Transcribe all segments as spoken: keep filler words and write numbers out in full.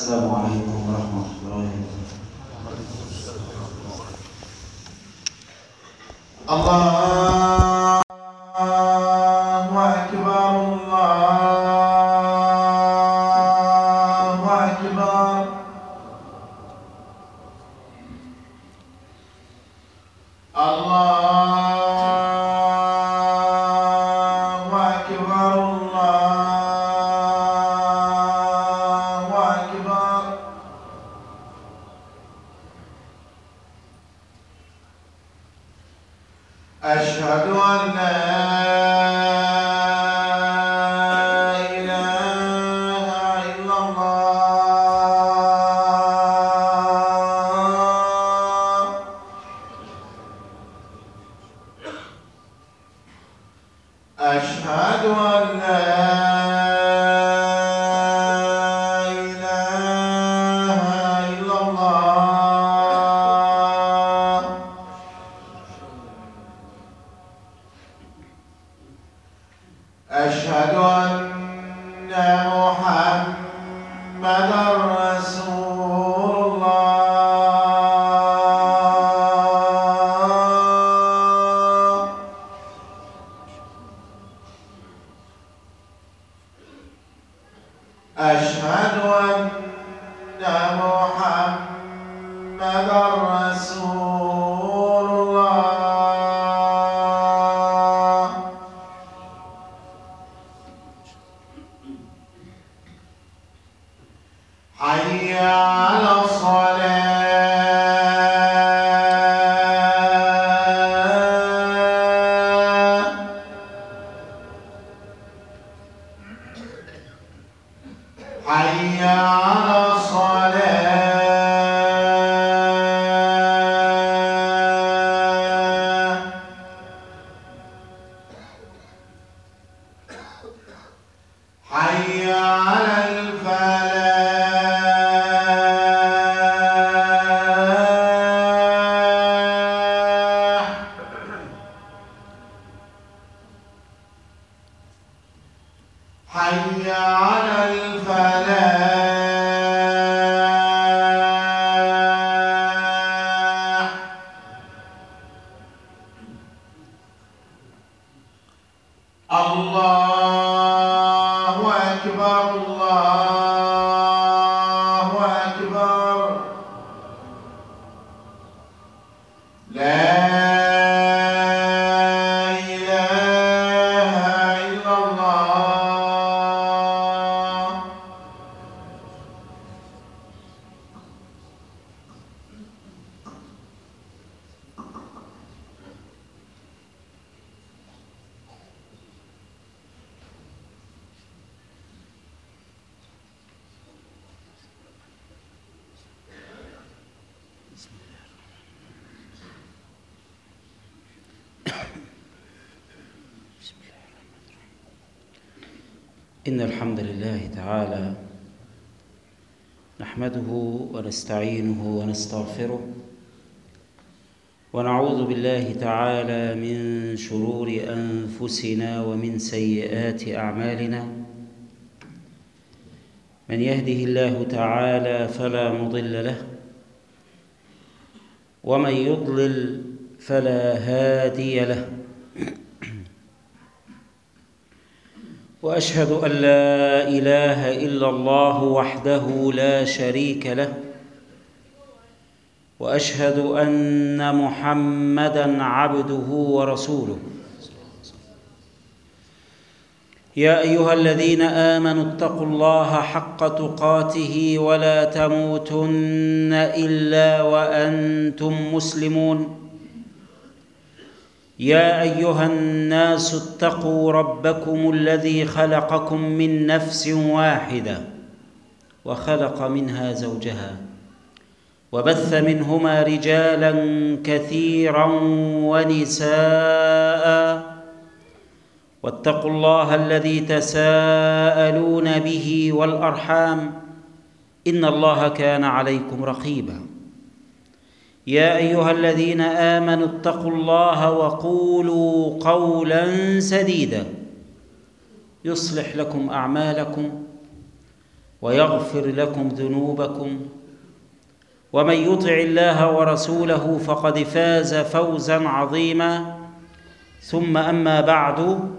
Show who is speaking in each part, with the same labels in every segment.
Speaker 1: السلام عليكم ورحمة الله وبركاته. الله أكبر الله أكبر. الله أكبر الله أكبر. أشهد أن لا إله إلا الله. أشهد أن لا إله إلا الله. أشهد أن محمدًا رسول الله. أشهد أن محمدًا رسول الله. حي على الصلاة. حي على الصلاة. حي على الفلاح. حي على الفلاح. الله أكبر الله أكبر. لا إله إلا الله.
Speaker 2: إن الحمد لله تعالى نحمده ونستعينه ونستغفره ونعوذ بالله تعالى من شرور أنفسنا ومن سيئات أعمالنا. من يهده الله تعالى فلا مضل له ومن يضلل فلا هادي له. وأشهد أن لا إله إلا الله وحده لا شريك له. وأشهد أن محمدًا عبده ورسوله. يا أيها الذين آمنوا اتقوا الله حق تقاته ولا تموتن إلا وأنتم مسلمون. يا أيها الناس اتقوا ربكم الذي خلقكم من نفس واحدة وخلق منها زوجها وبث منهما رجالا كثيرا ونساء. واتقوا الله الذي تساءلون به والأرحام إن الله كان عليكم رقيبا. يا أيها الذين آمنوا اتقوا الله وقولوا قولا سديدا يصلح لكم أعمالكم ويغفر لكم ذنوبكم، ومن يطع الله ورسوله فقد فاز فوزا عظيما. ثم أما بعد،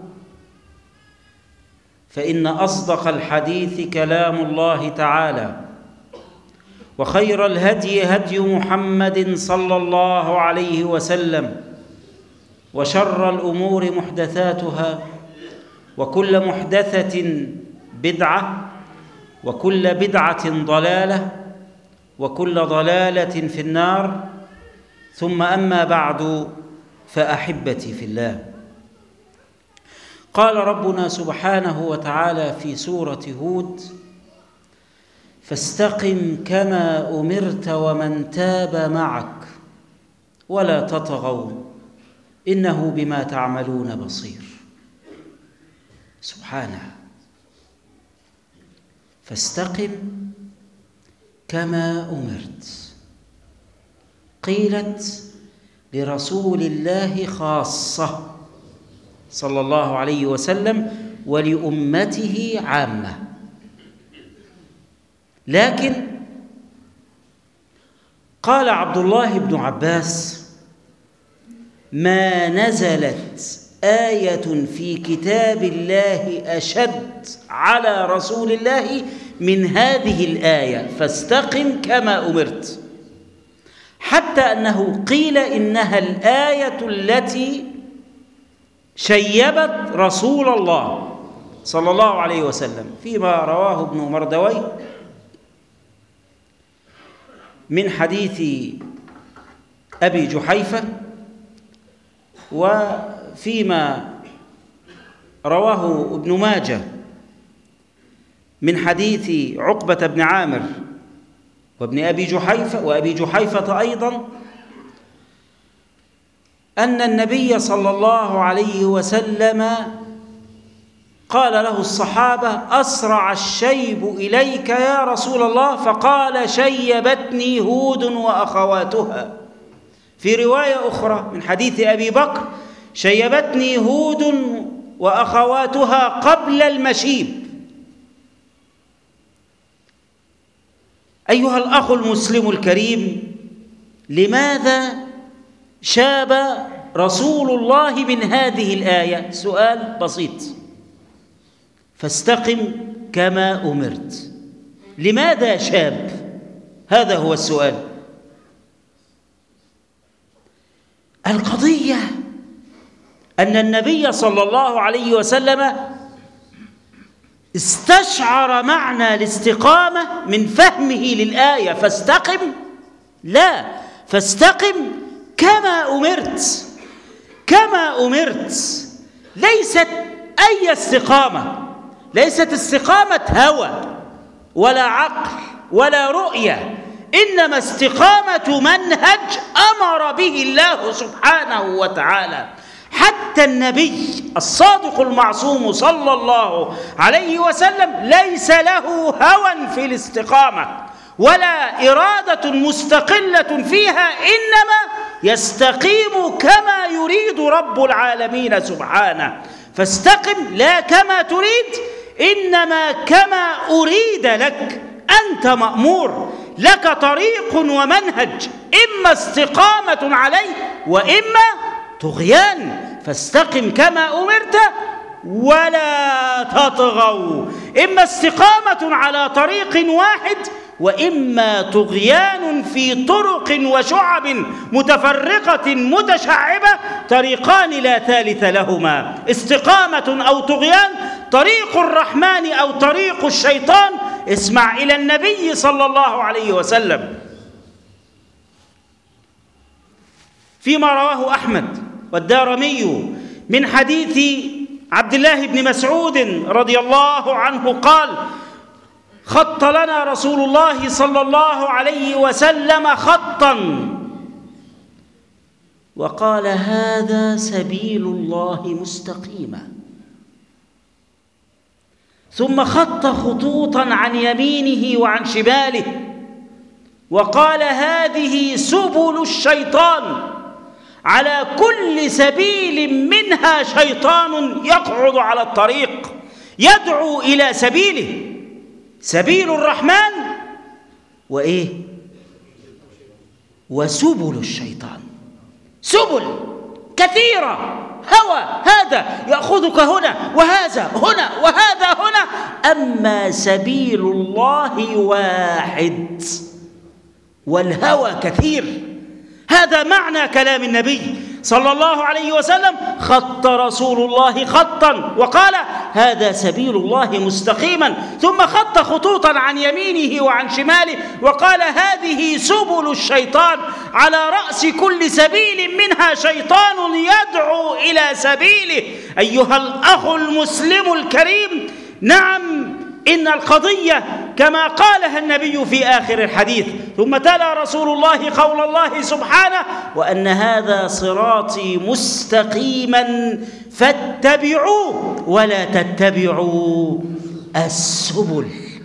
Speaker 2: فإن أصدق الحديث كلام الله تعالى، وخير الهدي هدي محمد صلى الله عليه وسلم، وشر الأمور محدثاتها، وكل محدثة بدعة، وكل بدعة ضلالة، وكل ضلالة في النار. ثم أما بعد، فأحبتي في الله، قال ربنا سبحانه وتعالى في سورة هود: فاستقم كما أمرت ومن تاب معك ولا تطغوا إنه بما تعملون بصير. سبحانه، فاستقم كما أمرت قيلت لرسول الله خاصة صلى الله عليه وسلم ولأمته عامة، لكن قال عبد الله بن عباس: ما نزلت آية في كتاب الله أشد على رسول الله من هذه الآية، فاستقم كما أمرت، حتى أنه قيل إنها الآية التي شيبت رسول الله صلى الله عليه وسلم، فيما رواه ابن مردوي من حديث أبي جحيفة، وفيما رواه ابن ماجه من حديث عقبة بن عامر وابن أبي جحيفة وأبي جحيفة أيضا، أن النبي صلى الله عليه وسلم قال له الصحابة: أسرع الشيب إليك يا رسول الله؟ فقال: شيبتني هود وأخواتها. في رواية أخرى من حديث أبي بكر: شيبتني هود وأخواتها قبل المشيب. أيها الأخ المسلم الكريم، لماذا شاب رسول الله من هذه الآية؟ سؤال بسيط: فاستقم كما أمرت، لماذا شاب؟ هذا هو السؤال. القضية أن النبي صلى الله عليه وسلم استشعر معنى الاستقامة من فهمه للآية. فاستقم، لا، فاستقم كما أمرت. كما أمرت ليست أي استقامة، ليست استقامة هوى ولا عقل ولا رؤية، إنما استقامة منهج أمر به الله سبحانه وتعالى. حتى النبي الصادق المعصوم صلى الله عليه وسلم ليس له هوى في الاستقامة ولا إرادة مستقلة فيها، إنما يستقيم كما يريد رب العالمين سبحانه. فاستقم لا كما تريد، إنما كما أريد لك. أنت مأمور، لك طريق ومنهج، إما استقامة عليه وإما طغيان. فاستقم كما أمرت ولا تطغوا، إما استقامة على طريق واحد وإما طغيان في طرق وشعب متفرقة متشعبة، طريقان لا ثالث لهما. استقامة أو طغيان، طريق الرحمن أو طريق الشيطان. اسمع إلى النبي صلى الله عليه وسلم فيما رواه أحمد والدارمي من حديث عبد الله بن مسعود رضي الله عنه قال: خط لنا رسول الله صلى الله عليه وسلم خطا وقال: هذا سبيل الله مستقيما. ثم خط خطوطا عن يمينه وعن شماله وقال: هذه سبل الشيطان، على كل سبيل منها شيطان يقعد على الطريق يدعو إلى سبيله. سبيل الرحمن وإيه؟ وسبل الشيطان. سبل كثيرة، هوى هذا يأخذك هنا وهذا هنا وهذا هنا، أما سبيل الله واحد والهوى كثير. هذا معنى كلام النبي صلى الله عليه وسلم. خط رسول الله خطا وقال هذا سبيل الله مستقيما، ثم خط خطوطا عن يمينه وعن شماله وقال هذه سبل الشيطان، على رأس كل سبيل منها شيطان يدعو إلى سبيله. أيها الأخ المسلم الكريم، نعم إن القضية كما قالها النبي في آخر الحديث. ثم تلا رسول الله قول الله سبحانه وأن هذا صراطي مستقيما فاتبعوه ولا تتبعوا السبل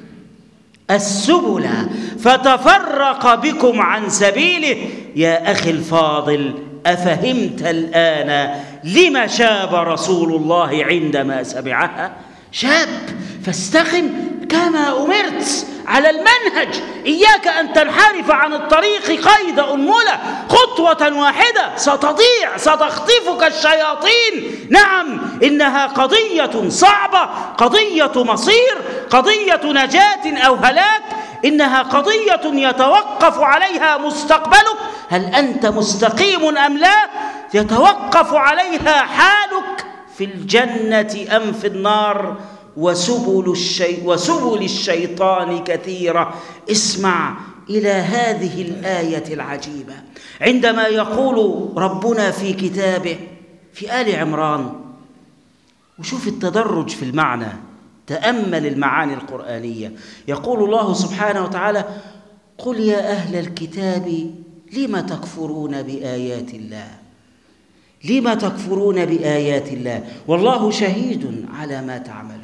Speaker 2: السبل فتفرق بكم عن سبيله. يا أخي الفاضل، أفهمت الآن لما شاب رسول الله عندما سمعها؟ شاب، فاستقم كما أمرت على المنهج، إياك أن تنحرف عن الطريق قيد أنملة، خطوة واحدة ستضيع، ستخطفك الشياطين. نعم إنها قضية صعبة، قضية مصير، قضية نجاة أو هلاك، إنها قضية يتوقف عليها مستقبلك، هل أنت مستقيم أم لا؟ يتوقف عليها حالك في الجنة أم في النار. وسبل, الشي... وسبل الشيطان كثيرة. اسمع إلى هذه الآية العجيبة عندما يقول ربنا في كتابه في آل عمران، وشوف التدرج في المعنى، تأمل المعاني القرآنية. يقول الله سبحانه وتعالى قل يا أهل الكتاب لم تكفرون بآيات الله لم تكفرون بآيات الله والله شهيد على ما تعملون.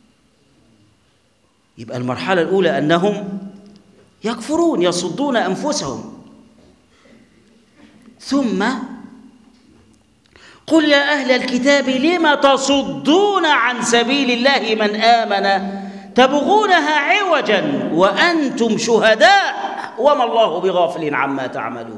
Speaker 2: يبقى المرحلة الأولى أنهم يكفرون، يصدون أنفسهم. ثم قل يا أهل الكتاب لم تصدون عن سبيل الله من آمن تبغونها عوجا وأنتم شهداء وما الله بغافل عما تعملون.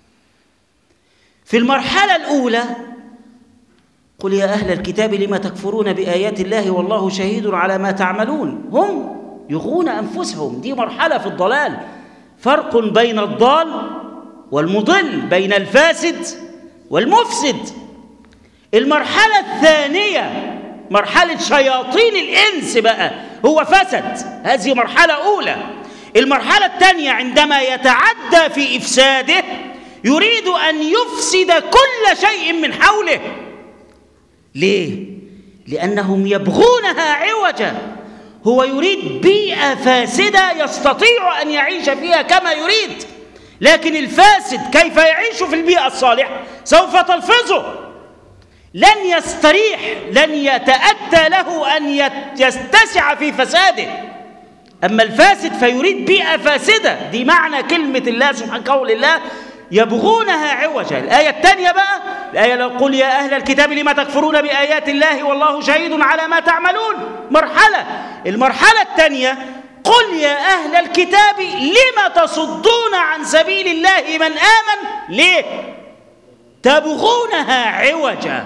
Speaker 2: في المرحلة الأولى قل يا أهل الكتاب لم تكفرون بآيات الله والله شهيد على ما تعملون. هم يغون أنفسهم، دي مرحلة في الضلال. فرق بين الضال والمضل، بين الفاسد والمفسد. المرحلة الثانية مرحلة شياطين الإنس بقى، هو فسد، هذه مرحلة أولى. المرحلة الثانية عندما يتعدى في إفساده يريد أن يفسد كل شيء من حوله. ليه؟ لأنهم يبغونها عوجا. هو يريد بيئة فاسدة يستطيع أن يعيش فيها كما يريد، لكن الفاسد كيف يعيش في البيئة الصالحة؟ سوف تلفظه، لن يستريح، لن يتأتى له أن يتسع في فساده. أما الفاسد فيريد بيئة فاسدة، دي معنى كلمة الله سبحانه قول الله يبغونها عوجا. الآية الثانية بقى، الآية لو قل يا أهل الكتاب لما تكفرون بآيات الله والله شهيد على ما تعملون. مرحلة. المرحلة الثانية قل يا أهل الكتاب لما تصدون عن سبيل الله من آمن. ليه؟ تبغونها عوجا،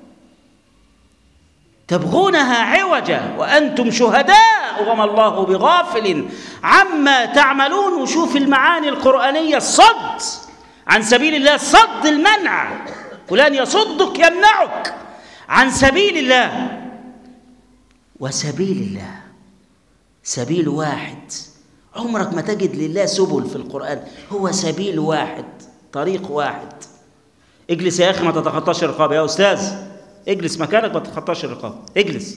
Speaker 2: تبغونها عوجا وأنتم شهداء وما الله بغافل عما تعملون. وشوف المعاني القرآنية، الصد عن سبيل الله، صد المنع، فلان يصدك يمنعك عن سبيل الله. وسبيل الله سبيل واحد، عمرك ما تجد لله سبل في القرآن، هو سبيل واحد، طريق واحد. اجلس يا أخي ما تتخطاش الرقاب، يا أستاذ اجلس مكانك ما تتخطاش الرقاب، اجلس.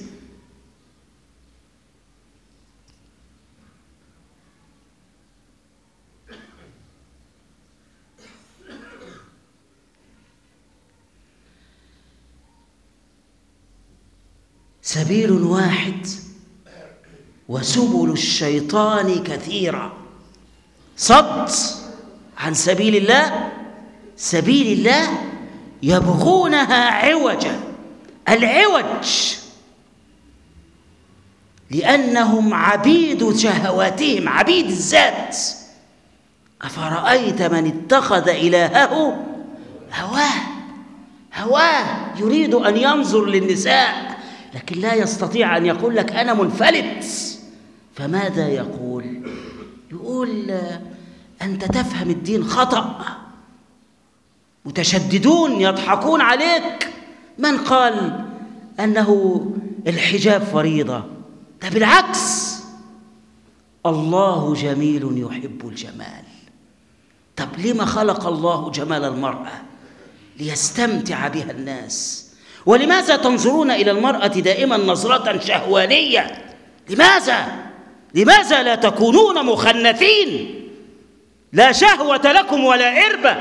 Speaker 2: سبيل واحد وسبل الشيطان كثيرة. صد عن سبيل الله، سبيل الله يبغونها عوجا. العوج لأنهم عبيد شهواتهم، عبيد الذات. أفرأيت من اتخذ إلهه هواه هواه يريد أن ينظر للنساء لكن لا يستطيع أن يقول لك أنا منفلت. فماذا يقول؟ يقول أنت تفهم الدين خطأ، متشددون يضحكون عليك. من قال أنه الحجاب فريضة؟ ده بالعكس، الله جميل يحب الجمال. طب لما خلق الله جمال المرأة؟ ليستمتع بها الناس. ولماذا تنظرون إلى المرأة دائما نظرة شهوانية؟ لماذا؟ لماذا لا تكونون مخنثين؟ لا شهوة لكم ولا إربة.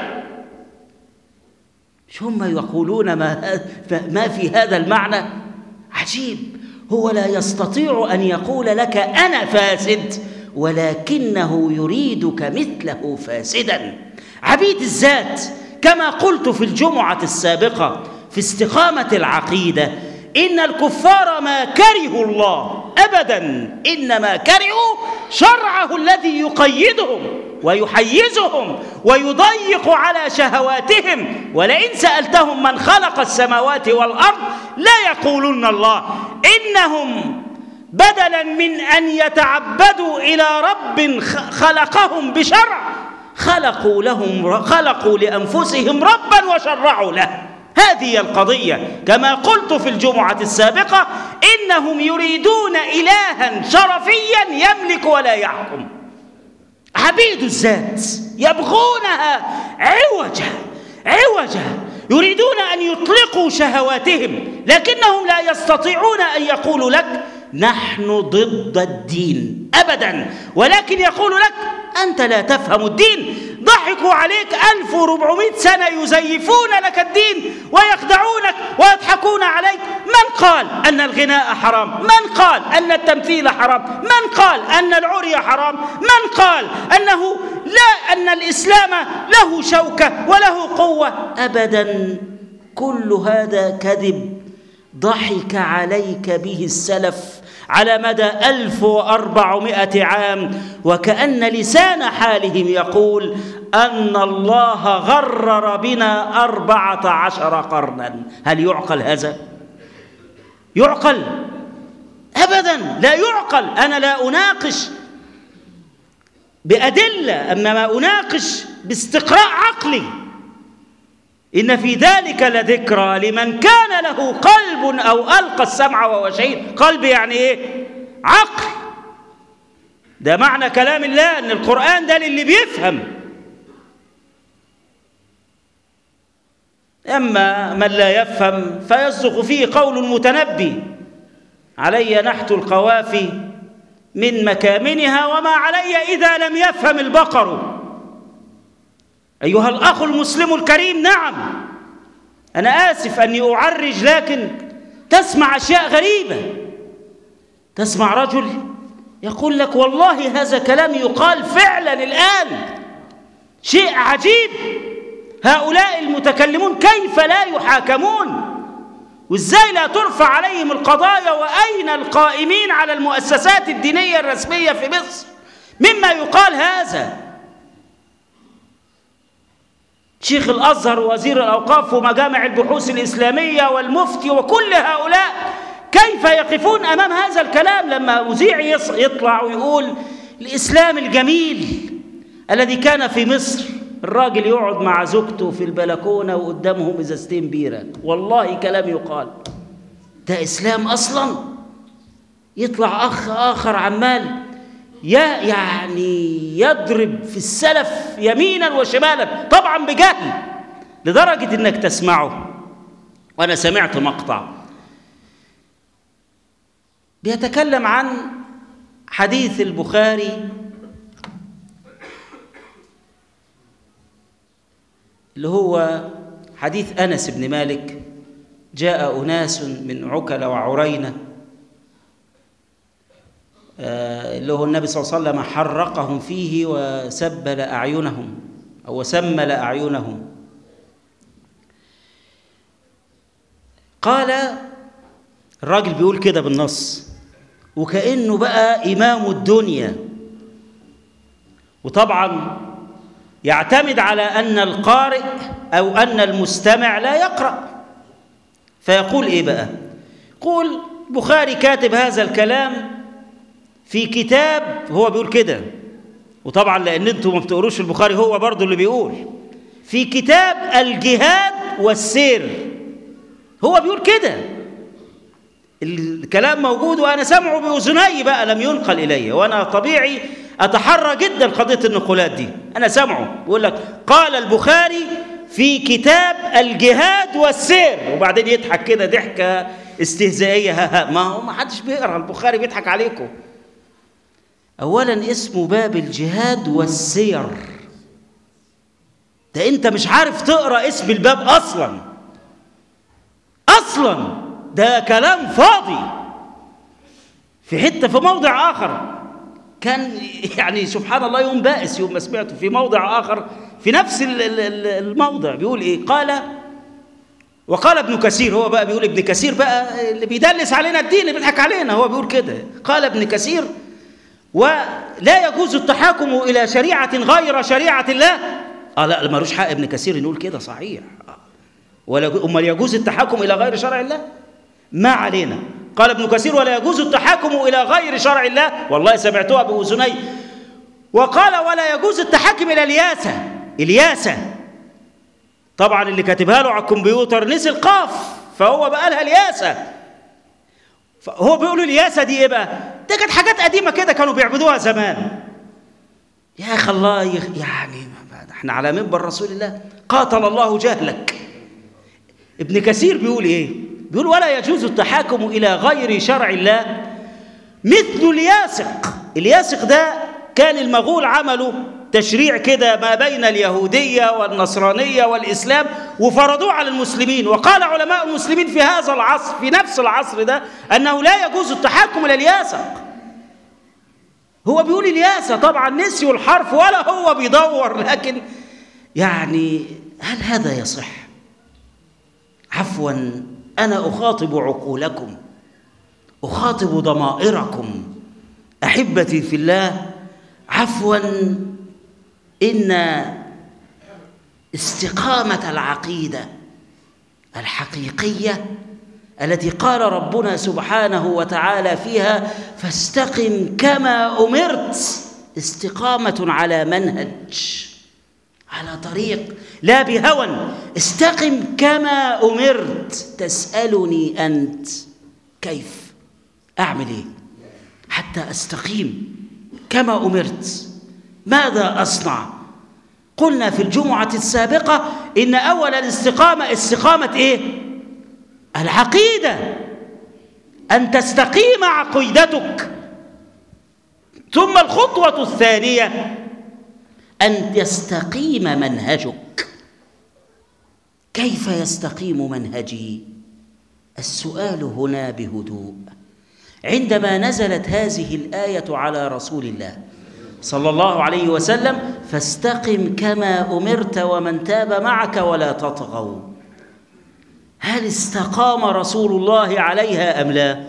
Speaker 2: مش هم يقولون ما, ما في هذا المعنى؟ عجيب. هو لا يستطيع أن يقول لك أنا فاسد، ولكنه يريدك مثله فاسدا. عبيد الذات. كما قلت في الجمعة السابقة في استقامة العقيدة، إن الكفار ما كرهوا الله أبدا، إنما كرهوا شرعه الذي يقيدهم ويحيزهم ويضيق على شهواتهم. ولئن سألتهم من خلق السماوات والأرض لا يقولون الله. إنهم بدلا من أن يتعبدوا إلى رب خلقهم بشرع، خلقوا لهم خلقوا لأنفسهم ربا وشرعوا له. هذه القضية. كما قلت في الجمعة السابقة، إنهم يريدون إلها شرفيا يملك ولا يحكم. عبيد الذات يبغونها عوجا عوجا، يريدون أن يطلقوا شهواتهم، لكنهم لا يستطيعون أن يقولوا لك نحن ضد الدين أبدا، ولكن يقول لك أنت لا تفهم الدين. ضحكوا عليك ألف وأربعمائة سنة يزيفون لك الدين ويخدعونك ويضحكون عليك. من قال أن الغناء حرام؟ من قال أن التمثيل حرام؟ من قال أن العري حرام؟ من قال أنه لا أن الإسلام له شوكة وله قوة؟ أبدا. كل هذا كذب ضحك عليك به السلف على مدى ألف وأربعمائة عام، وكأن لسان حالهم يقول أن الله غرر بنا أربعة عشر قرنا. هل يعقل هذا؟ يعقل؟ أبدا لا يعقل. أنا لا أناقش بأدلة، أنما أناقش باستقراء عقلي. إن في ذلك لذكرى لمن كان له قلب أو ألقى السمع وهو شهيد. قلب يعني إيه؟ عقل. ده معنى كلام الله، أن القرآن ده للي بيفهم. أما من لا يفهم فيصدق فيه قول المتنبي: علي نحت القوافي من مكامنها وما علي إذا لم يفهم البقر. أيها الأخ المسلم الكريم، نعم أنا آسف أني أعرج، لكن تسمع أشياء غريبة. تسمع رجل يقول لك والله هذا كلام يقال فعلا الآن، شيء عجيب. هؤلاء المتكلمون كيف لا يحاكمون؟ وإزاي لا ترفع عليهم القضايا؟ وأين القائمين على المؤسسات الدينية الرسمية في مصر مما يقال هذا؟ شيخ الأزهر ووزير الأوقاف ومجامع البحوث الإسلامية والمفتي وكل هؤلاء كيف يقفون أمام هذا الكلام لما مذيع يطلع ويقول الإسلام الجميل الذي كان في مصر؟ الراجل يقعد مع زوجته في البلكونة وقدامهم إزازتين بيرة. والله كلام يقال. ده إسلام أصلا؟ يطلع أخ آخر عمال يعني يضرب في السلف يمينا وشمالا، طبعا بجهل، لدرجة إنك تسمعه. وأنا سمعت مقطع بيتكلم عن حديث البخاري اللي هو حديث أنس بن مالك: جاء أناس من عكل وعرينة، اللي هو النبي صلى الله عليه وسلم حرقهم فيه وسبل أعينهم أو سمل أعينهم. قال الراجل بيقول كده بالنص: وكأنه بقى إمام الدنيا. وطبعا يعتمد على أن القارئ أو أن المستمع لا يقرأ، فيقول إيه بقى؟ يقول البخاري كاتب هذا الكلام في كتاب، هو بيقول كده، وطبعا لأن أنتم ما بتقروش البخاري هو برضو اللي بيقول في كتاب الجهاد والسير، هو بيقول كده، الكلام موجود وأنا سمعه بأذني بقى، لم ينقل إلي، وأنا طبيعي أتحرى جدا قضية النقولات دي، أنا سمعه بيقول لك قال البخاري في كتاب الجهاد والسير، وبعدين يضحك كده ضحكة استهزائية، ها ها ما هو ما حدش بيقرأ البخاري بيضحك عليكم. أولا اسمه باب الجهاد والسير، ده أنت مش عارف تقرأ اسم الباب أصلا أصلا، ده كلام فاضي. في حتة في موضع آخر كان يعني سبحان الله يوم بائس يوم ما سمعته، في موضع آخر في نفس الموضع بيقول إيه؟ قال وقال ابن كثير، هو بقى بيقول ابن كثير بقى اللي بيدلس علينا الدين اللي بيضحك علينا، هو بيقول كده، قال ابن كثير ولا يجوز التحاكم إلى شريعة غير شريعة الله. آه لا ملوش حق ابن كثير نقول كده صحيح، ولا أمال يجوز التحاكم إلى غير شرع الله؟ ما علينا. قال ابن كثير ولا يجوز التحاكم إلى غير شرع الله، والله سمعتها بأذني. وقال ولا يجوز التحاكم إلى الياسة، الياسة طبعا اللي كاتبها له على الكمبيوتر نسي القاف فهو بقى لها الياسة، هو بيقولوا الياسة دي إيه بقى؟ ده كانت حاجات قديمة كده كانوا بيعبدوها زمان. يا أخي الله يخ... يعني احنا على منبر رسول الله، قاتل الله جهلك. ابن كثير بيقول إيه؟ بيقول ولا يجوز التحاكم إلى غير شرع الله مثل الياسق. الياسق ده كان المغول عملوا تشريع كده ما بين اليهودية والنصرانية والإسلام وفرضوه على المسلمين، وقال علماء المسلمين في هذا العصر في نفس العصر ده أنه لا يجوز التحاكم إلى الياسق. هو بيقول الياسة، طبعا نسيوا الحرف ولا هو بيدور، لكن يعني هل هذا يصح؟ عفوا أنا أخاطب عقولكم، أخاطب ضمائركم أحبتي في الله، عفوا إن استقامة العقيدة الحقيقية التي قال ربنا سبحانه وتعالى فيها فاستقم كما أمرت، استقامة على منهج على طريق لا بهوى، استقم كما أمرت. تسألني أنت كيف أعمل إيه حتى أستقيم كما أمرت؟ ماذا أصنع؟ قلنا في الجمعة السابقة إن أول الاستقامة استقامة إيه؟ العقيدة، أن تستقيم عقيدتك. ثم الخطوة الثانية أن يستقيم منهجك. كيف يستقيم منهجي؟ السؤال هنا بهدوء. عندما نزلت هذه الآية على رسول الله صلى الله عليه وسلم فاستقم كما أمرت ومن تاب معك ولا تطغوا، هل استقام رسول الله عليها أم لا؟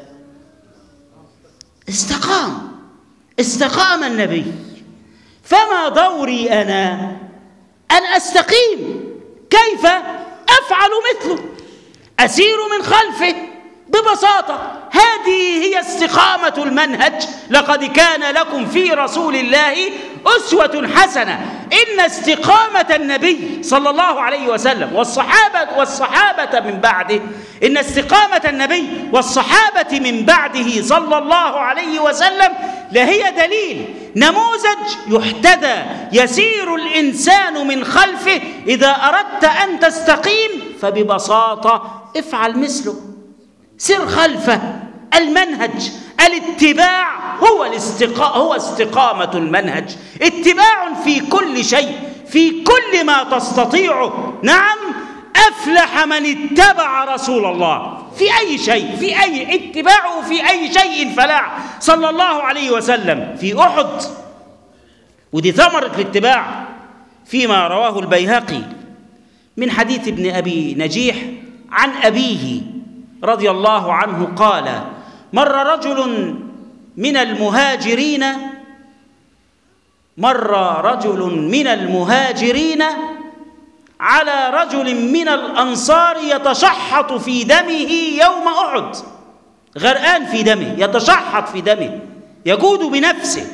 Speaker 2: استقام، استقام النبي. فما دوري أنا أن أستقيم؟ كيف أفعل مثله؟ أسير من خلفه ببساطة. هذه هي استقامة المنهج. لقد كان لكم في رسول الله أسوة حسنة. إن استقامة النبي صلى الله عليه وسلم والصحابة والصحابة من بعده، إن استقامة النبي والصحابة من بعده صلى الله عليه وسلم لهي دليل، نموذج يحتذى يسير الإنسان من خلفه. إذا أردت أن تستقيم فببساطة افعل مثله، سر خلفه. المنهج، الاتباع هو الاستقا... هو استقامة المنهج، اتباع في كل شيء، في كل ما تستطيعه. نعم، أفلح من اتبع رسول الله في أي شيء، في أي اتباعه في أي شيء فلاح صلى الله عليه وسلم. في أحد، ودي ثمرة الاتباع، فيما رواه البيهقي من حديث ابن أبي نجيح عن أبيه رضي الله عنه قال: مر رجل من المهاجرين مر رجل من المهاجرين على رجل من الأنصار يتشحط في دمه يوم أحد، غرقان في دمه، يتشحط في دمه، يجود بنفسه.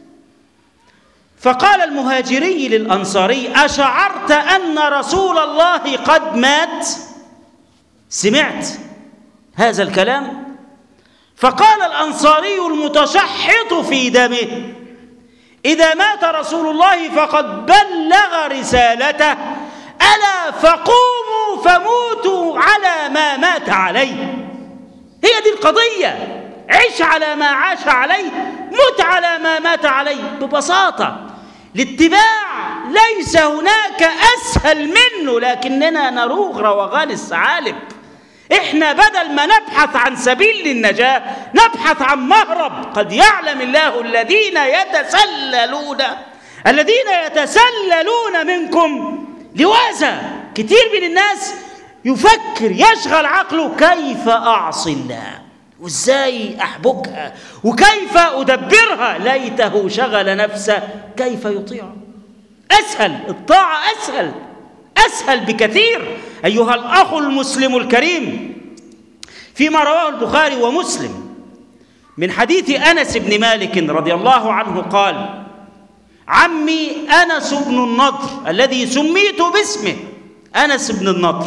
Speaker 2: فقال المهاجري للأنصاري: أشعرت أن رسول الله قد مات؟ سمعت هذا الكلام؟ فقال الأنصاري المتشحط في دمه: إذا مات رسول الله فقد بلغ رسالته، ألا فقوموا فموتوا على ما مات عليه. هي دي القضية، عش على ما عاش عليه، مت على ما مات عليه. ببساطة الاتباع ليس هناك أسهل منه، لكننا نروغ روغان الثعالب. إحنا بدل ما نبحث عن سبيل للنجاة نبحث عن مهرب. قد يعلم الله الذين يتسللون الذين يتسللون منكم لواذا. كتير من الناس يفكر، يشغل عقله: كيف أعصي الله، وإزاي أحبكها، وكيف أدبرها. ليته شغل نفسه كيف يطيعه. أسهل، الطاعة أسهل، أسهل بكثير. أيها الأخ المسلم الكريم، فيما رواه البخاري ومسلم من حديث أنس بن مالك رضي الله عنه قال: عمي أنس بن النضر الذي سميت باسمه، أنس بن النضر،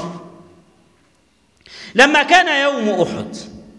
Speaker 2: لما كان يوم أحد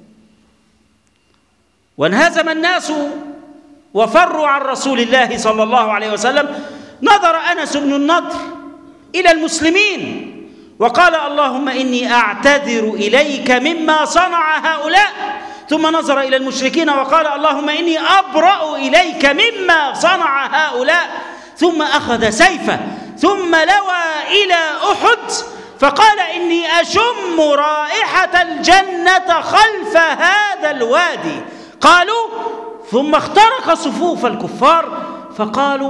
Speaker 2: وانهزم الناس وفروا عن رسول الله صلى الله عليه وسلم، نظر أنس بن النضر إلى المسلمين وقال: اللهم إني أعتذر إليك مما صنع هؤلاء. ثم نظر إلى المشركين وقال: اللهم إني أبرأ إليك مما صنع هؤلاء. ثم أخذ سيفه ثم لوى إلى أحد فقال: إني أشم رائحة الجنة خلف هذا الوادي. قالوا: ثم اخترق صفوف الكفار فقالوا: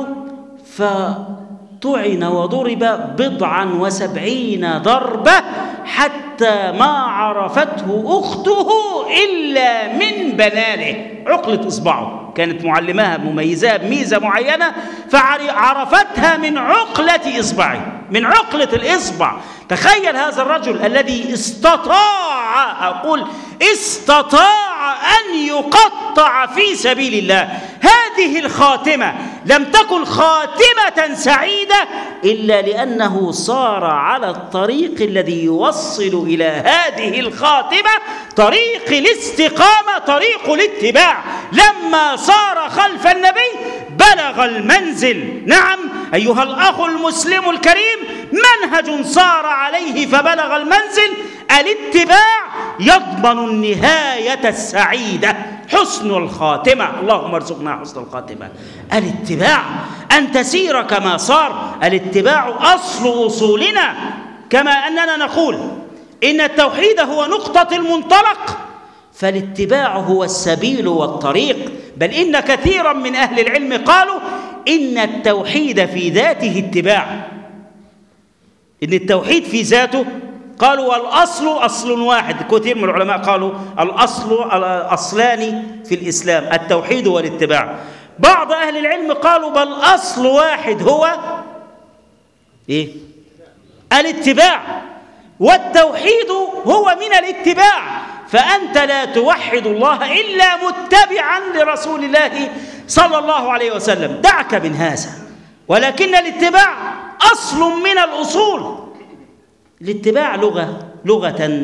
Speaker 2: فطعن وضرب بضعا وسبعين ضربة حتى ما عرفته أخته إلا من بنانه. عقلة إصبعه كانت معلماها مميزة بميزة معينة فعرفتها من عقلة إصبعه، من عقلة الإصبع. تخيل هذا الرجل الذي استطاع، أقول استطاع أن يقطع في سبيل الله. هذه الخاتمة لم تكن خاتمة سعيدة إلا لأنه صار على الطريق الذي يوصل إلى هذه الخاتمة، طريق الاستقامة، طريق الاتباع. لما صار خلف النبي بلغ المنزل. نعم أيها الأخ المسلم الكريم، منهج صار عليه فبلغ المنزل. الاتباع يضمن النهاية السعيدة، حسن الخاتمة. اللهم ارزقنا حسن الخاتمة. الاتباع أن تسير كما صار. الاتباع أصل أصولنا، كما أننا نقول إن التوحيد هو نقطة المنطلق، فالاتباع هو السبيل والطريق. بل إن كثيرا من أهل العلم قالوا إن التوحيد في ذاته اتباع، إن التوحيد في ذاته، قالوا والأصل أصل واحد. كثير من العلماء قالوا الأصل أصلان في الإسلام، التوحيد والاتباع. بعض أهل العلم قالوا بل أصل واحد هو إيه؟ الاتباع، والتوحيد هو من الاتباع. فأنت لا توحد الله إلا متبعا لرسول الله صلى الله عليه وسلم. دعك من هذا، ولكن الاتباع أصل من الأصول. الاتباع لغة لغة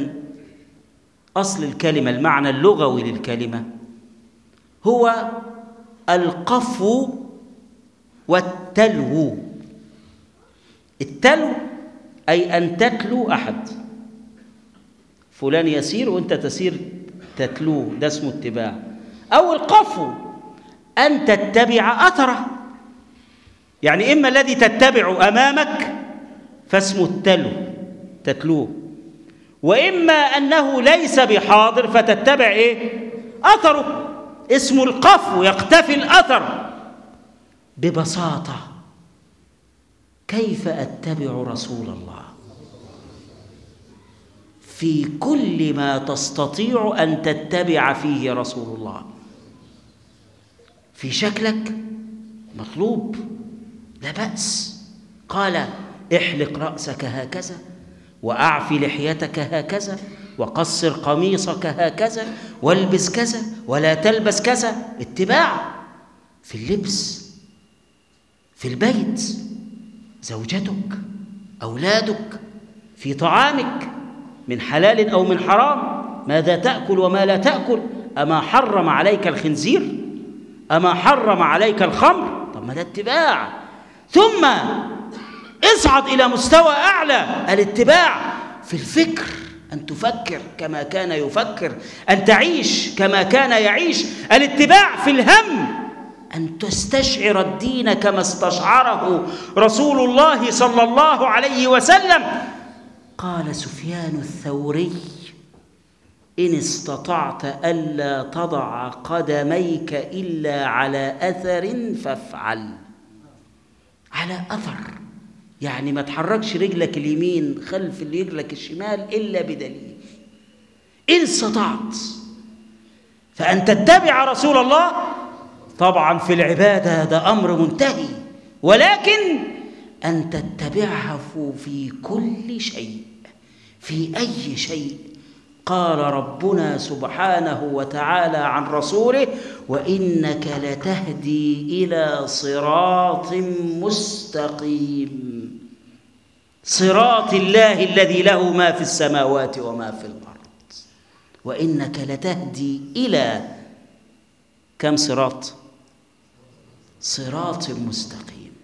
Speaker 2: أصل الكلمة، المعنى اللغوي للكلمة هو القفو والتلو. التلو أي أن تتلو أحد، فلان يسير وأنت تسير تتلوه، ده اسمه اتباع. أو القفو أن تتبع أثره، يعني إما الذي تتبع أمامك فاسمه التلو تتلوه، وإما أنه ليس بحاضر فتتبع إيه؟ أثره، اسمه القفو، يقتفي الأثر. ببساطة كيف أتبع رسول الله؟ في كل ما تستطيع أن تتبع فيه رسول الله. في شكلك مطلوب، لا بأس. قال احلق رأسك هكذا، وأعفي لحيتك هكذا، وقصر قميصك هكذا، والبس كذا ولا تلبس كذا. اتباع في اللبس، في البيت، زوجتك، أولادك، في طعامك من حلال أو من حرام، ماذا تأكل وما لا تأكل. أما حرم عليك الخنزير؟ أما حرم عليك الخمر؟ طب ما ده اتباع. ثم اصعد إلى مستوى أعلى، الاتباع في الفكر، أن تفكر كما كان يفكر، أن تعيش كما كان يعيش. الاتباع في الهم، أن تستشعر الدين كما استشعره رسول الله صلى الله عليه وسلم. قال سفيان الثوري: إن استطعت ألا تضع قدميك إلا على أثر فافعل. على أثر يعني ما تحركش رجلك اليمين خلف رجلك الشمال إلا بدليل. إن استطعت فأن تتبع رسول الله، طبعا في العبادة ده أمر منتهي، ولكن أن تتبعه في كل شيء، في أي شيء. قال ربنا سبحانه وتعالى عن رسوله: وإنك لتهدي إلى صراط مستقيم. صراط الله الذي له ما في السماوات وما في الأرض. وإنك لتهدي إلى كم صراط؟ صراط مستقيم.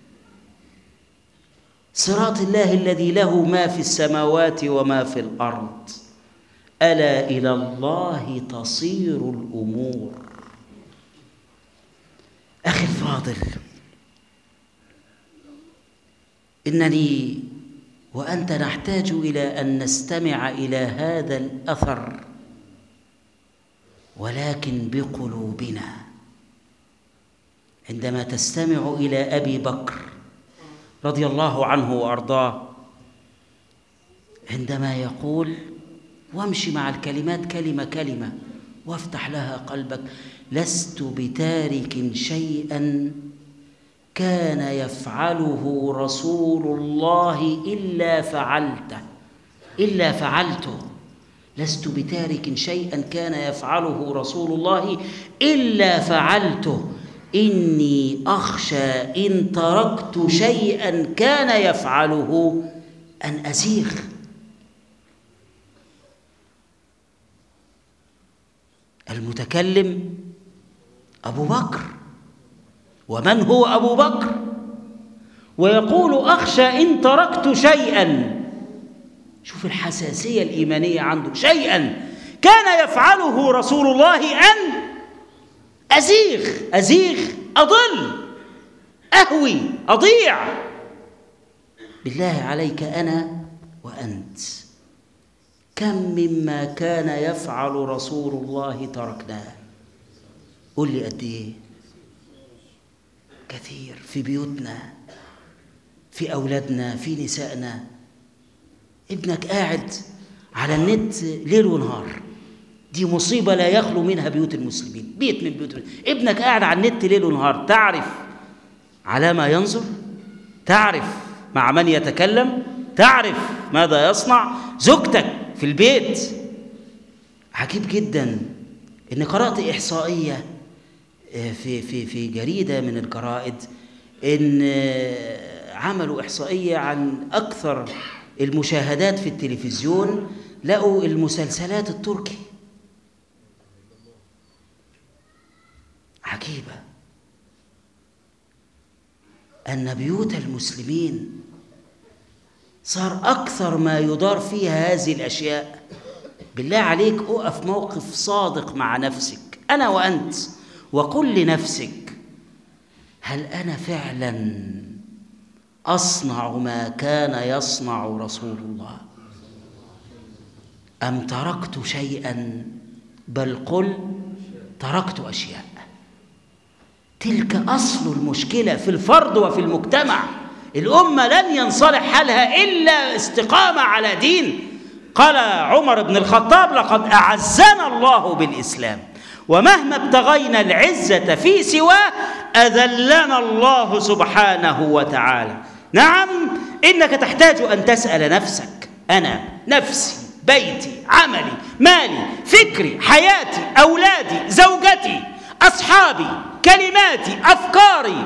Speaker 2: صراط الله الذي له ما في السماوات وما في الأرض. ألا إلى الله تصير الأمور. أخي الفاضل، إنني وأنت نحتاج إلى أن نستمع إلى هذا الأثر، ولكن بقلوبنا. عندما تستمع إلى أبي بكر رضي الله عنه وأرضاه، عندما يقول، وامشي مع الكلمات كلمة كلمة وافتح لها قلبك: لست بتارك شيئا كان يفعله رسول الله إلا فعلته إلا فعلته لست بتارك شيئا كان يفعله رسول الله إلا فعلته. إني أخشى إن تركت شيئا كان يفعله أن أزيغ. المتكلم أبو بكر. ومن هو أبو بكر؟ ويقول: أخشى إن تركت شيئا. شوف الحساسية الإيمانية عنده. شيئا كان يفعله رسول الله أن أزيغ أزيغ أضل أهوي أضيع. بالله عليك أنا وأنت كم مما كان يفعل رسول الله تركناه؟ قل لي قد إيه؟ كثير. في بيوتنا، في أولادنا، في نسائنا. ابنك قاعد على النت ليل ونهار، دي مصيبة لا يخلو منها بيوت المسلمين. بيت من بيوت المسلمين. ابنك قاعد على النت ليل ونهار، تعرف على ما ينظر، تعرف مع من يتكلم، تعرف ماذا يصنع. زوجتك في البيت. عجيب جدا إن قرأت إحصائية في في في جريدة من الجرائد، إن عملوا إحصائية عن أكثر المشاهدات في التلفزيون، لقوا المسلسلات التركي. عجيبة أن بيوت المسلمين صار أكثر ما يدار فيها هذه الأشياء. بالله عليك أقف موقف صادق مع نفسك أنا وأنت، وقل لنفسك: هل أنا فعلا أصنع ما كان يصنع رسول الله، أم تركت شيئا؟ بل قل تركت أشياء. تلك أصل المشكلة في الفرد وفي المجتمع. الأمة لن ينصلح حالها إلا استقامة على دين. قال عمر بن الخطاب: لقد أعزنا الله بالإسلام ومهما ابتغينا العزة في سواه أذلنا الله سبحانه وتعالى. نعم، إنك تحتاج أن تسأل نفسك: أنا، نفسي، بيتي، عملي، مالي، فكري، حياتي، أولادي، زوجتي، أصحابي، كلماتي، أفكاري،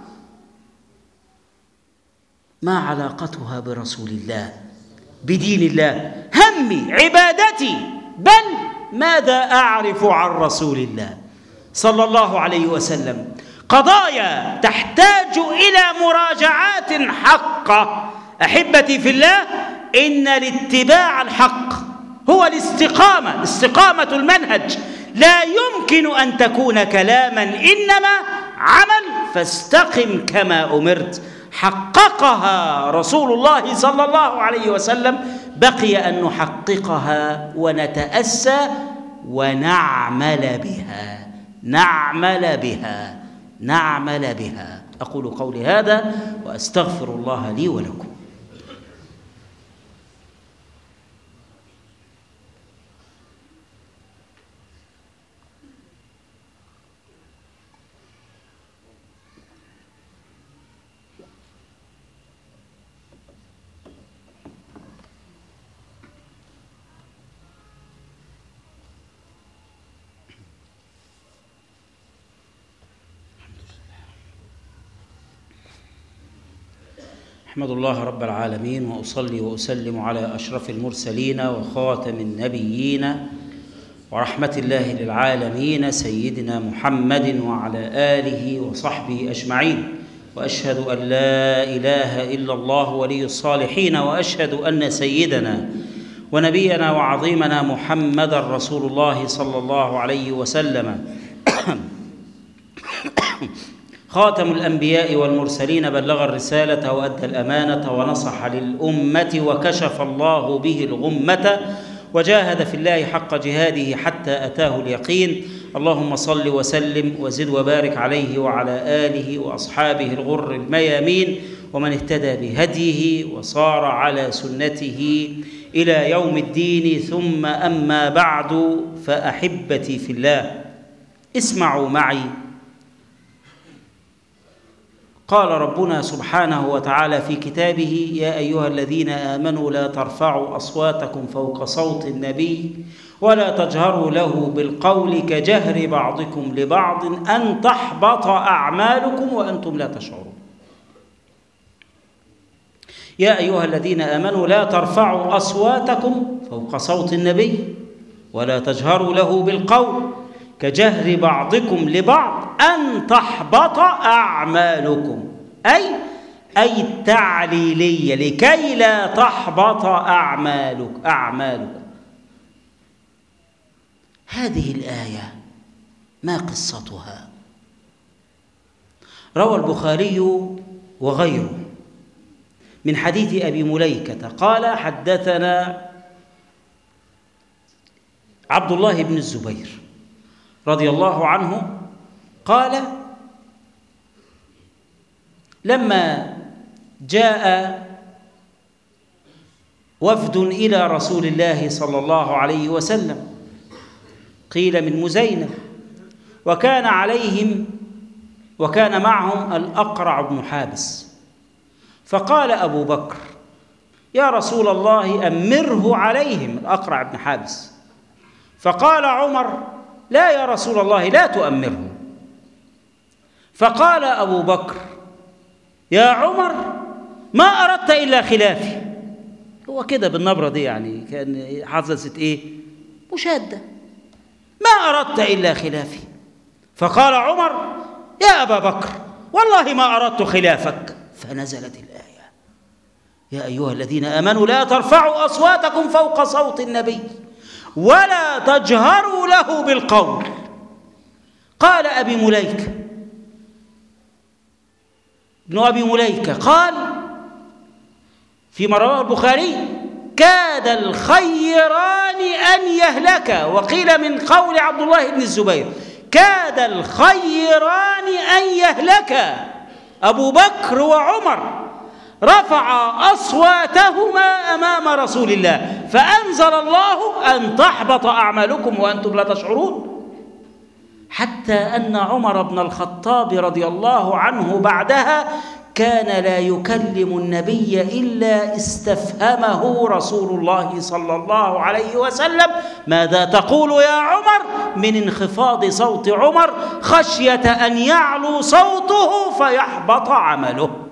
Speaker 2: ما علاقتها برسول الله، بدين الله؟ همي، عبادتي، بل ماذا أعرف عن رسول الله صلى الله عليه وسلم؟ قضايا تحتاج إلى مراجعات حقة. أحبتي في الله، إن الاتباع الحق هو الاستقامة، استقامة المنهج. لا يمكن أن تكون كلاما، إنما عمل. فاستقم كما أمرت، حققها رسول الله صلى الله عليه وسلم. بقي أن نحققها ونتأسى ونعمل بها، نعمل بها، نعمل بها. أقول قولي هذا وأستغفر الله لي ولكم. أحمد الله رب العالمين، وأصلي وأسلم على أشرف المرسلين وخاتم النبيين ورحمة الله للعالمين سيدنا محمد وعلى آله وصحبه أجمعين. وأشهد أن لا إله إلا الله ولي الصالحين، وأشهد أن سيدنا ونبينا وعظيمنا محمدا رسول الله صلى الله عليه وسلم خاتم الأنبياء والمرسلين، بلغ الرسالة وأدى الأمانة ونصح للأمة وكشف الله به الغمة، وجاهد في الله حق جهاده حتى أتاه اليقين. اللهم صل وسلم وزد وبارك عليه وعلى آله وأصحابه الغر الميامين، ومن اهتدى بهديه وصار على سنته إلى يوم الدين. ثم أما بعد، فأحبتي في الله، اسمعوا معي. قال ربنا سبحانه وتعالى في كتابه: يا أيها الذين آمنوا لا ترفعوا أصواتكم فوق صوت النبي ولا تجهروا له بالقول كجهر بعضكم لبعض أن تحبط أعمالكم وأنتم لا تشعرون. يا أيها الذين آمنوا لا ترفعوا أصواتكم فوق صوت النبي ولا تجهروا له بالقول كجهر بعضكم لبعض أن تحبط أعمالكم، أي أي التعليلية، لكي لا تحبط أعمالك أعمالكم. هذه الآية ما قصتها؟ روى البخاري وغيره من حديث أبي مليكة قال: حدثنا عبد الله بن الزبير رضي الله عنه قال: لما جاء وفد إلى رسول الله صلى الله عليه وسلم، قيل من مزينة، وكان عليهم وكان معهم الأقرع بن حابس، فقال أبو بكر: يا رسول الله أمره عليهم، الأقرع بن حابس. فقال عمر: لا يا رسول الله، لا تؤمره. فقال أبو بكر: يا عمر ما أردت إلا خلافي. هو كده بالنبرة دي، يعني كان حدثت إيه؟ مشادة. ما أردت إلا خلافي. فقال عمر: يا أبا بكر والله ما أردت خلافك. فنزلت الآية: يا أيها الذين آمنوا لا ترفعوا أصواتكم فوق صوت النبي ولا تجهروا له بالقول. قال أبي مليكة ابن أبي مليكة قال فيما رواه البخاري: كاد الخيران أن يهلك. وقيل من قول عبد الله بن الزبير: كاد الخيران أن يهلك. أبو بكر وعمر رفع أصواتهما أمام رسول الله، فأنزل الله: أن تحبط أعمالكم وأنتم لا تشعرون. حتى أن عمر بن الخطاب رضي الله عنه بعدها كان لا يكلم النبي إلا استفهمه رسول الله صلى الله عليه وسلم: ماذا تقول يا عمر؟ من انخفاض صوت عمر خشية أن يعلو صوته فيحبط عمله.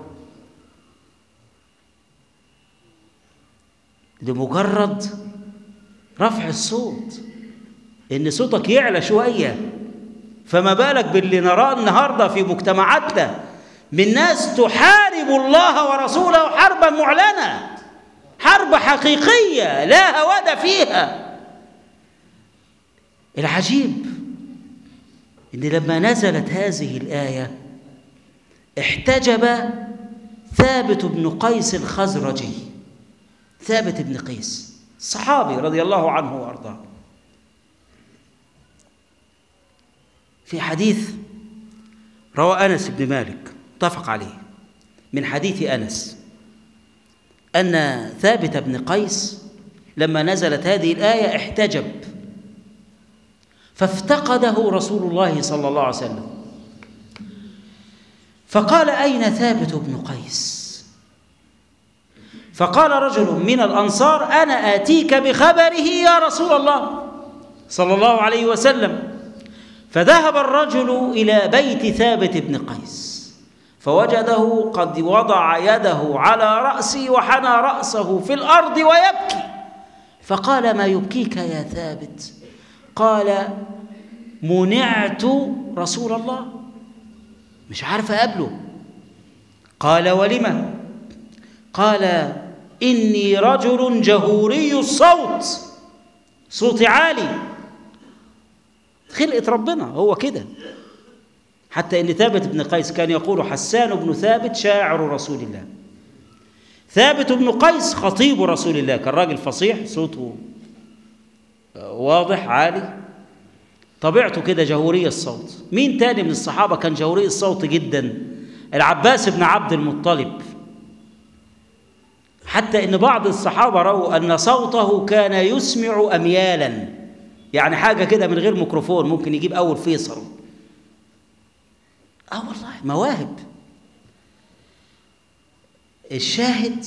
Speaker 2: لمجرد رفع الصوت، إن صوتك يعلى شوية. فما بالك باللي نراه النهاردة في مجتمعاتنا من ناس تحارب الله ورسوله حربا معلنة، حرب حقيقية لا هواد فيها. العجيب إن لما نزلت هذه الآية احتجب ثابت بن قيس الخزرجي، ثابت بن قيس الصحابي رضي الله عنه وأرضاه، في حديث روى أنس بن مالك متفق عليه من حديث أنس أن ثابت بن قيس لما نزلت هذه الآية احتجب، فافتقده رسول الله صلى الله عليه وسلم، فقال: أين ثابت بن قيس؟ فقال رجل من الأنصار: أنا آتيك بخبره يا رسول الله صلى الله عليه وسلم. فذهب الرجل إلى بيت ثابت بن قيس فوجده قد وضع يده على رأسي وحنى رأسه في الأرض ويبكي، فقال: ما يبكيك يا ثابت؟ قال: منعت رسول الله، مش عارف أقابله. قال: ولم؟ قال: إني رجل جهوري الصوت، صوتي عالي. خلقة ربنا هو كده. حتى إن ثابت بن قيس كان يقول: حسان بن ثابت شاعر رسول الله. ثابت بن قيس خطيب رسول الله، كان راجل فصيح صوته واضح عالي، طبيعته كده جهوري الصوت. مين تاني من الصحابة كان جهوري الصوت جدا؟ العباس بن عبد المطلب. حتى إن بعض الصحابة رأوا أن صوته كان يسمع أميالا، يعني حاجة كده من غير ميكروفون ممكن يجيب أول فيصل. آه والله مواهب. الشاهد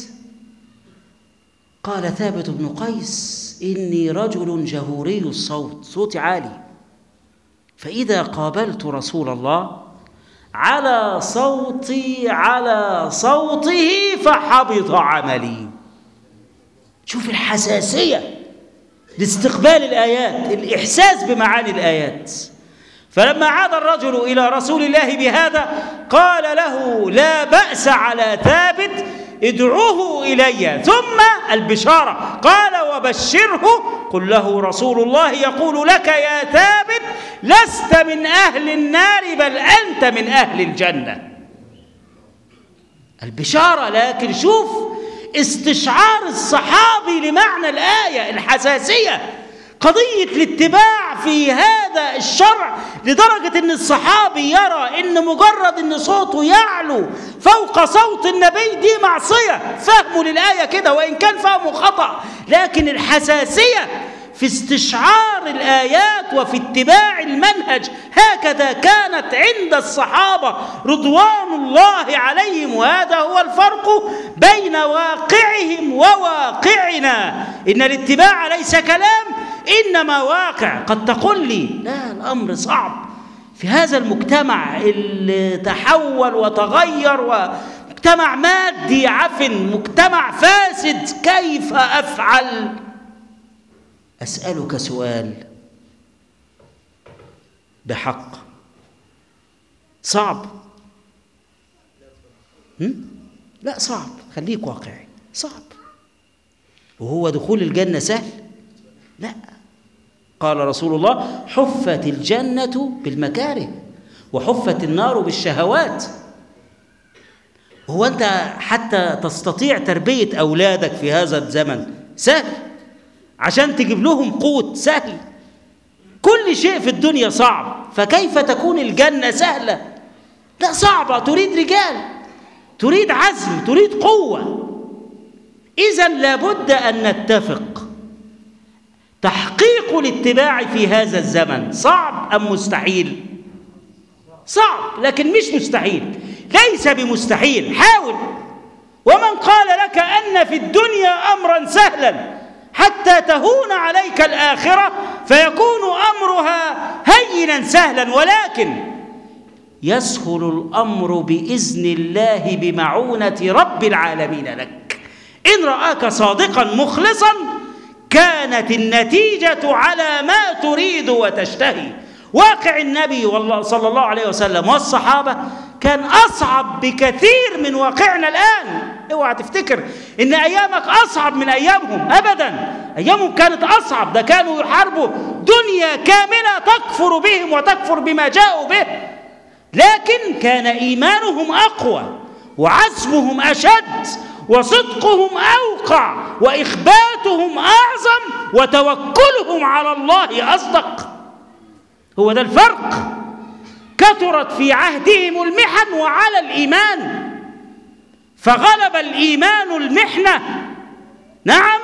Speaker 2: قال ثابت بن قيس: إني رجل جهوري الصوت، صوتي عالي، فإذا قابلت رسول الله على صوتي على صوته فحبط عملي. شوف الحساسية لاستقبال الآيات، الإحساس بمعاني الآيات. فلما عاد الرجل إلى رسول الله بهذا قال له: لا بأس على ثابت، ادعوه إلي. ثم البشارة قال: وبشره، قل له رسول الله يقول لك يا ثابت: لست من أهل النار بل أنت من أهل الجنة. البشارة. لكن شوف استشعار الصحابي لمعنى الآية، الحساسية، قضية الاتباع في هذا الشرع، لدرجة أن الصحابي يرى أن مجرد أن صوته يعلو فوق صوت النبي دي معصية. فهمه للآية كده، وإن كان فهمه خطأ، لكن الحساسية في استشعار الآيات وفي اتباع المنهج هكذا كانت عند الصحابة رضوان الله عليهم. وهذا هو الفرق بين واقعهم وواقعنا. إن الاتباع ليس كلام، إنما واقع. قد تقول لي: لا، الأمر صعب في هذا المجتمع اللي تحول وتغير، ومجتمع مادي عفن، مجتمع فاسد، كيف أفعل؟ أسألك سؤال بحق، صعب؟ هم؟ لا صعب، خليك واقعي، صعب. وهو دخول الجنة سهل؟ لا. قال رسول الله: حفت الجنة بالمكاره وحفت النار بالشهوات. هو أنت حتى تستطيع تربية أولادك في هذا الزمن سهل، عشان تجيب لهم قوت سهل. كل شيء في الدنيا صعب، فكيف تكون الجنة سهلة؟ لا، صعبة، تريد رجال، تريد عزم، تريد قوة. إذن لابد أن نتفق تحقيق الاتباع في هذا الزمن صعب أم مستحيل؟ صعب، لكن مش مستحيل، ليس بمستحيل. حاول. ومن قال لك أن في الدنيا أمرا سهلا حتى تهون عليك الآخرة فيكون أمرها هينا سهلا، ولكن يسهل الأمر بإذن الله بمعونة رب العالمين لك. إن رآك صادقا مخلصا كانت النتيجة على ما تريد وتشتهي. واقع النبي والله صلى الله عليه وسلم والصحابة كان أصعب بكثير من واقعنا الآن. اوعى تفتكر إن أيامك أصعب من أيامهم، أبدا. أيامهم كانت أصعب، ده كانوا يحاربوا دنيا كاملة تكفر بهم وتكفر بما جاءوا به، لكن كان إيمانهم أقوى وعزمهم أشد وصدقهم أوقع وإخباتهم أعظم وتوكلهم على الله أصدق. هو ده الفرق. كثرت في عهدهم المحن وعلى الإيمان، فغلب الإيمان المحنة. نعم،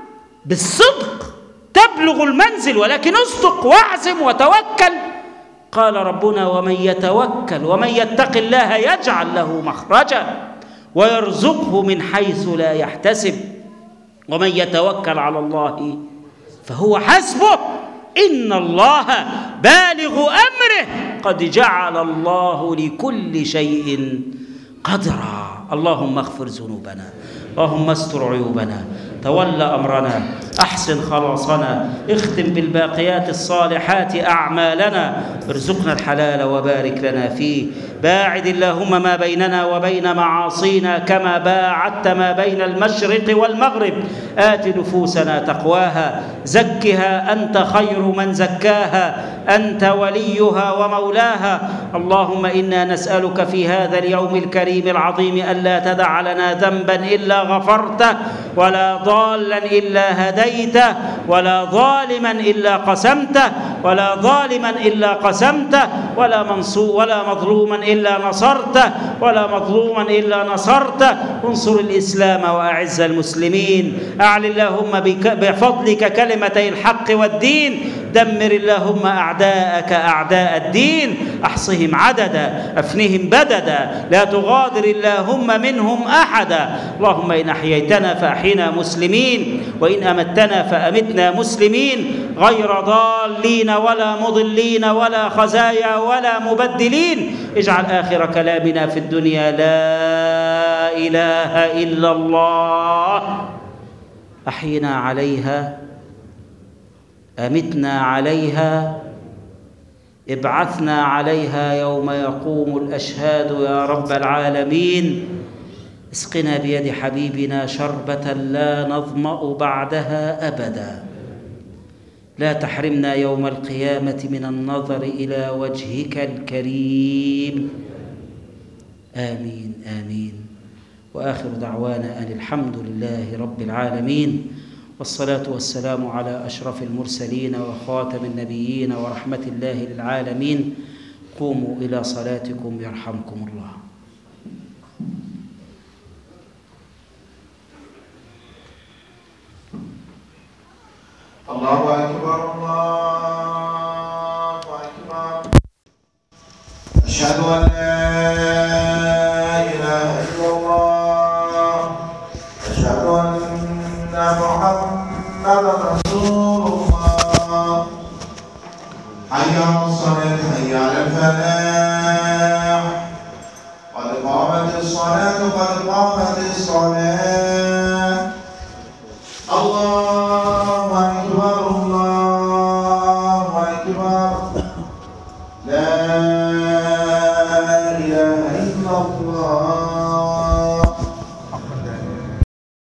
Speaker 2: بالصدق تبلغ المنزل، ولكن اصدق واعزم وتوكل. قال ربنا: ومن يتوكل ومن يتق الله يجعل له مخرجا ويرزقه من حيث لا يحتسب ومن يتوكل على الله فهو حسبه إن الله بالغ أمره قد جعل الله لكل شيء قدرا. اللهم اغفر ذنوبنا، اللهم استر عيوبنا، تول أمرنا، أحسن خلاصنا، اختم بالباقيات الصالحات أعمالنا، ارزقنا الحلال وبارك لنا فيه. باعد اللهم ما بيننا وبين معاصينا كما باعدت ما بين المشرق والمغرب. آت نفوسنا تقواها، زكها أنت خير من زكاها، أنت وليها ومولاها. اللهم إنا نسألك في هذا اليوم الكريم العظيم ألا تدع لنا ذنبا إلا غفرته، ولا ضالا إلا هديته، ولا ظالما إلا قسمته، ولا ظالما إلا قسمته، ولا منصور ولا مظلوما إلا نصرته، ولا مظلوما إلا نصرته. انصر الإسلام وأعز المسلمين. أعل اللهم بفضلك كلمتي الحق والدين. دمر اللهم أعداءك أعداء الدين، أحصهم عددا، أفنهم بددا، لا تغادر اللهم منهم أحدا. اللهم إن أحييتنا فأحينا مسلمين، وإن أمتنا فأمتنا مسلمين، غير ضالين ولا مضلين ولا خزايا ولا مبدلين. اجعل آخر كلامنا في الدنيا لا إله إلا الله. أحينا عليها، أمتنا عليها، ابعثنا عليها يوم يقوم الأشهاد يا رب العالمين. اسقنا بيد حبيبنا شربة لا نظمأ بعدها أبدا. لا تحرمنا يوم القيامة من النظر إلى وجهك الكريم. آمين آمين. وآخر دعوانا أن الحمد لله رب العالمين، والصلاة والسلام على أشرف المرسلين وخاتم النبيين ورحمة الله للعالمين. قوموا إلى صلاتكم يرحمكم الله.
Speaker 1: الله أكبر الله أكبر. أشهد أن لا إله إلا الله. أشهد أن محمدا رسول الله. حي على الصلاة، حي على الفلاح. قد قامت الصلاة، قد قامت الصلاة.